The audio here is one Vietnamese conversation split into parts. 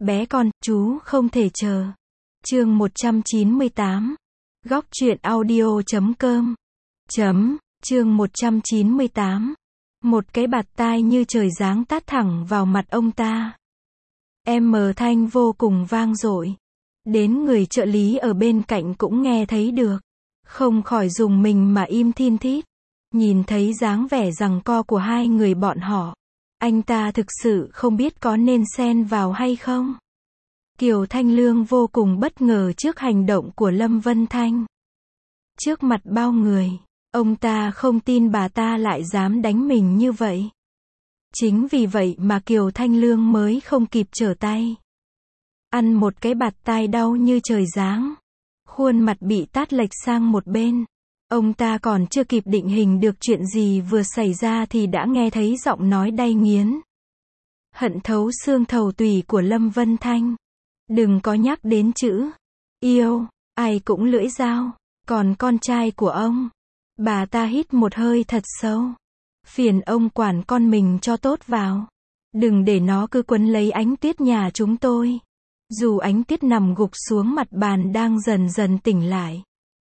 Bé con, chú không thể chờ. Chương 198. Góc truyện audio.com. Chương 198. Một cái bạt tai như trời giáng tát thẳng vào mặt ông ta. Thanh vô cùng vang dội. Đến người trợ lý ở bên cạnh cũng nghe thấy được. Không khỏi dùng mình mà im thin thít. Nhìn thấy dáng vẻ giằng co của hai người bọn họ. Anh ta thực sự không biết có nên xen vào hay không. Kiều Thanh Lương vô cùng bất ngờ trước hành động của Lâm Vân Thanh. Trước mặt bao người, ông ta không tin bà ta lại dám đánh mình như vậy. Chính vì vậy mà Kiều Thanh Lương mới không kịp trở tay. Ăn một cái bạt tai đau như trời giáng. Khuôn mặt bị tát lệch sang một bên. Ông ta còn chưa kịp định hình được chuyện gì vừa xảy ra thì đã nghe thấy giọng nói đay nghiến. Hận thấu xương thầu tủy của Lâm Vân Thanh. Đừng có nhắc đến chữ yêu, ai cũng lưỡi dao. Còn con trai của ông. Bà ta hít một hơi thật sâu. Phiền ông quản con mình cho tốt vào. Đừng để nó cứ quấn lấy Ánh Tuyết nhà chúng tôi. Dù Ánh Tuyết nằm gục xuống mặt bàn đang dần dần tỉnh lại.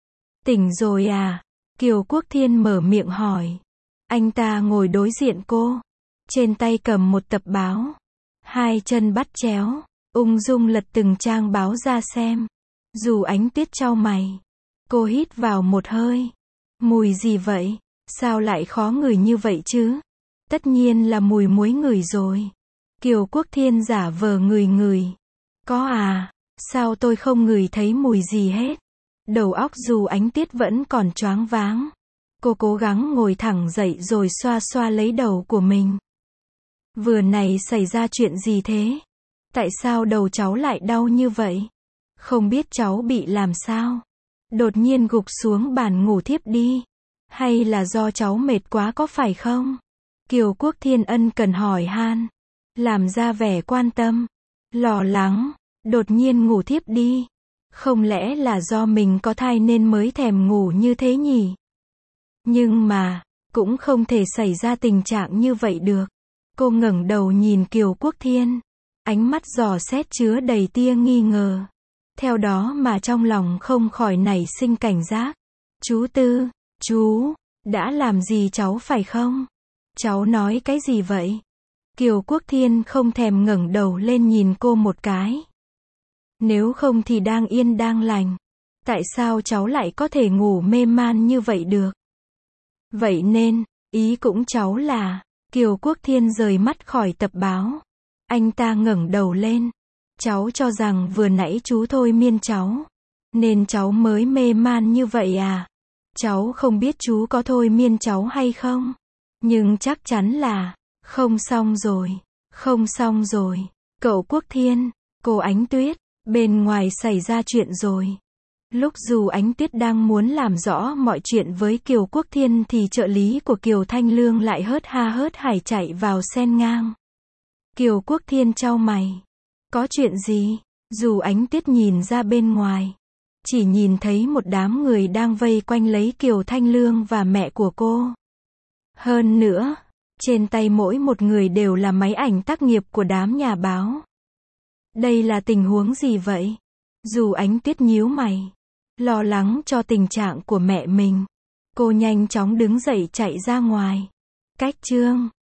Tỉnh rồi à? Kiều Quốc Thiên mở miệng hỏi. Anh ta ngồi đối diện cô. Trên tay cầm một tập báo. Hai chân bắt chéo. Ung dung lật từng trang báo ra xem. Dù Ánh Tuyết chau mày. Cô hít vào một hơi. Mùi gì vậy? Sao lại khó ngửi như vậy chứ? Tất nhiên là mùi muối ngửi rồi. Kiều Quốc Thiên giả vờ ngửi. Có à? Sao tôi không ngửi thấy mùi gì hết? Đầu óc dù Ánh Tuyết vẫn còn choáng váng. Cô cố gắng ngồi thẳng dậy rồi xoa xoa lấy đầu của mình. Vừa này xảy ra chuyện gì thế? Tại sao đầu cháu lại đau như vậy? Không biết cháu bị làm sao? Đột nhiên gục xuống bàn ngủ thiếp đi. Hay là do cháu mệt quá có phải không? Kiều Quốc Thiên ân cần hỏi han. Làm ra vẻ quan tâm. Lo lắng. Đột nhiên ngủ thiếp đi. Không lẽ là do mình có thai nên mới thèm ngủ như thế nhỉ? Nhưng mà, cũng không thể xảy ra tình trạng như vậy được. Cô ngẩng đầu nhìn Kiều Quốc Thiên. Ánh mắt dò xét chứa đầy tia nghi ngờ. Theo đó mà trong lòng không khỏi nảy sinh cảnh giác. Chú Tư, chú, đã làm gì cháu phải không? Cháu nói cái gì vậy? Kiều Quốc Thiên không thèm ngẩng đầu lên nhìn cô một cái. Nếu không thì đang yên đang lành. Tại sao cháu lại có thể ngủ mê man như vậy được? Vậy nên, ý cũng cháu là, Kiều Quốc Thiên rời mắt khỏi tập báo. Anh ta ngẩng đầu lên. Cháu cho rằng vừa nãy chú thôi miên cháu. Nên cháu mới mê man như vậy à? Cháu không biết chú có thôi miên cháu hay không? Nhưng chắc chắn là, không xong rồi. Cậu Quốc Thiên, cô Ánh Tuyết, bên ngoài xảy ra chuyện rồi. Lúc dù Ánh Tuyết đang muốn làm rõ mọi chuyện với Kiều Quốc Thiên thì trợ lý của Kiều Thanh Lương lại hớt ha hớt hải chạy vào xen ngang. Kiều Quốc Thiên chau mày. Có chuyện gì? Dù Ánh Tuyết nhìn ra bên ngoài. Chỉ nhìn thấy một đám người đang vây quanh lấy Kiều Thanh Lương và mẹ của cô. Hơn nữa, trên tay mỗi một người đều là máy ảnh tác nghiệp của đám nhà báo. Đây là tình huống gì vậy? Dù Ánh Tuyết nhíu mày. Lo lắng cho tình trạng của mẹ mình. Cô nhanh chóng đứng dậy chạy ra ngoài. Cách chương